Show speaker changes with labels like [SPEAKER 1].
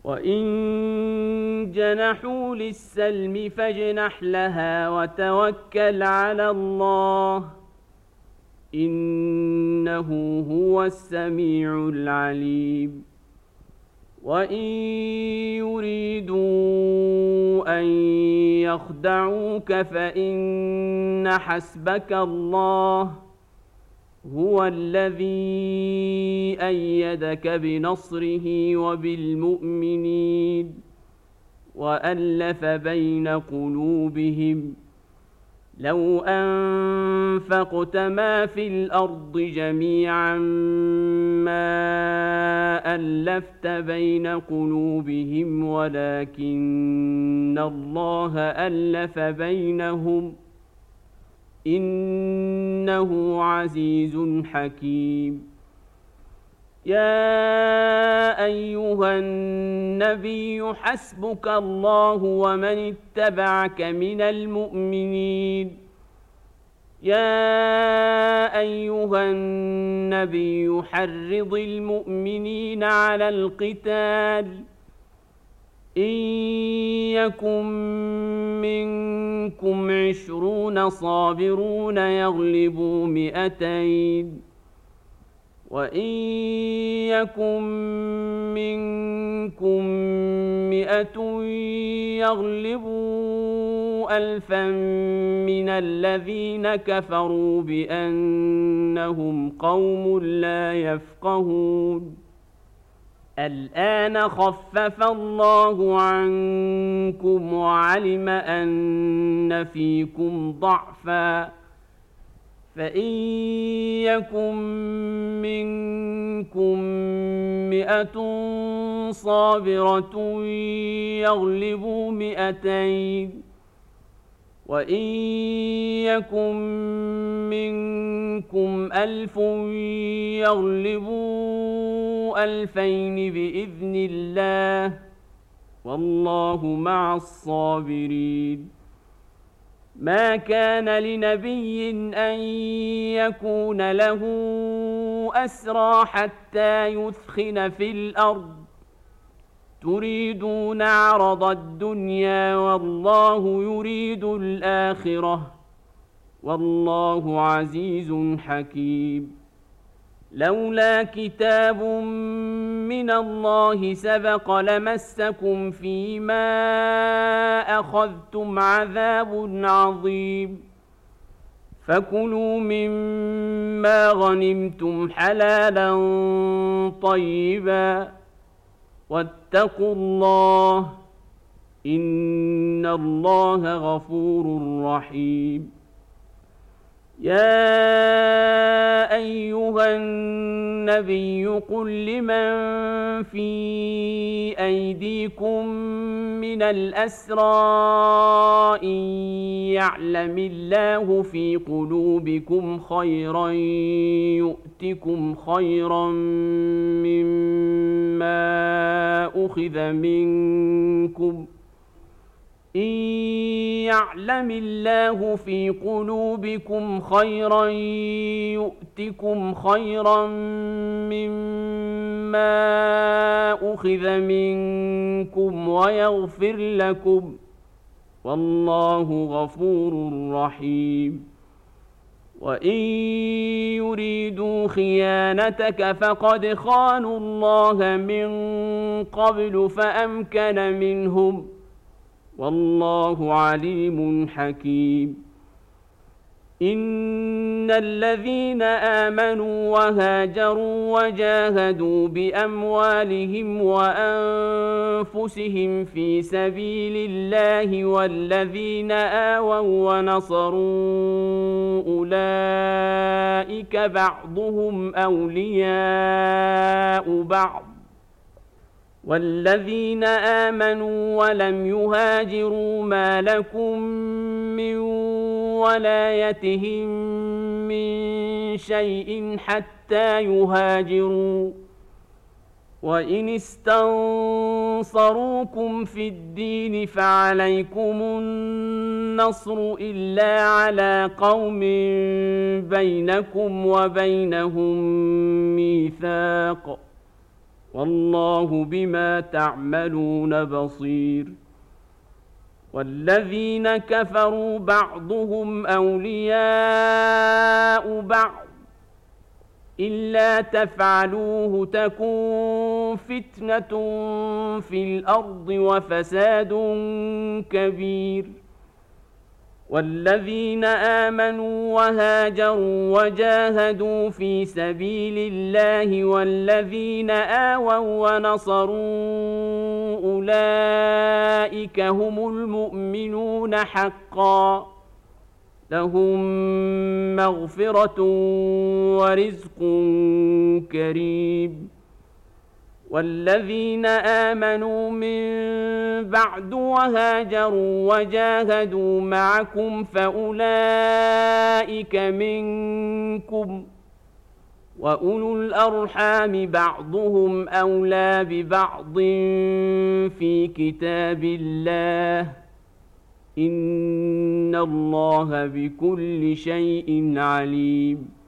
[SPEAKER 1] وإن جنحوا للسلم فاجنح لها وتوكل على الله إنه هو السميع العليم وإن يريدوا أن يخدعوك فإن حسبك الله هو الذي أيدك بنصره وبالمؤمنين وألف بين قلوبهم لو أنفقت ما في الأرض جميعا ما ألفت بين قلوبهم ولكن الله ألف بينهم إنه عزيز حكيم يا أيها النبي حسبك الله ومن اتبعك من المؤمنين يا أيها النبي حرض المؤمنين على القتال إن يكن منكم 20 صابرون يغلبوا 200 وإن يكن منكم 100 يغلبوا 1000 من الذين كفروا بأنهم قوم لا يفقهون الآن خفف الله عنكم وعلم أن فيكم ضعفا فإن يكن منكم 100 صابرة يغلبوا 200 وإن يكن منكم 1000 يغلبوا 2000 بإذن الله والله مع الصابرين ما كان لنبي أن يكون له أسرى حتى يثخن في الأرض تريدون عرض الدنيا والله يريد الآخرة والله عزيز حكيم لولا كتاب من الله سبق لمسكم فيما أخذتم عذاب عظيم فكلوا مما غنمتم حلالا طيبا واتقوا الله إن الله غفور رحيم يا أيها النبي قل لمن في أيديكم من الأسرى إن يعلم الله في قلوبكم خيرا يؤتكم خيرا مما أخذ منكم إن يعلم الله في قلوبكم خيرا يؤتكم خيرا مما أخذ منكم ويغفر لكم والله غفور رحيم وإن يريدوا خيانتك فقد خانوا الله من قبل فأمكن منهم والله عليم حكيم إن الذين آمنوا وهاجروا وجاهدوا بأموالهم وأنفسهم في سبيل الله والذين آووا ونصروا أولئك بعضهم أولياء بعض والذين آمنوا ولم يهاجروا ما لكم من ولايتهم من شيء حتى يهاجروا وإن استنصروكم في الدين فعليكم النصر إلا على قوم بينكم وبينهم ميثاق والله بما تعملون بصير. والذين كفروا بعضهم أولياء بعض إلا تفعلوه تكن فتنة في الأرض وفساد كبير. والذين آمنوا وهاجروا وجاهدوا في سبيل الله والذين آووا ونصروا أولئك هم المؤمنون حقا لهم مغفرة ورزق كريم. والذين آمنوا من بعد وهاجروا وجاهدوا معكم فأولئك منكم وأولو الأرحام بعضهم أولى ببعض في كتاب الله إن الله بكل شيء عليم.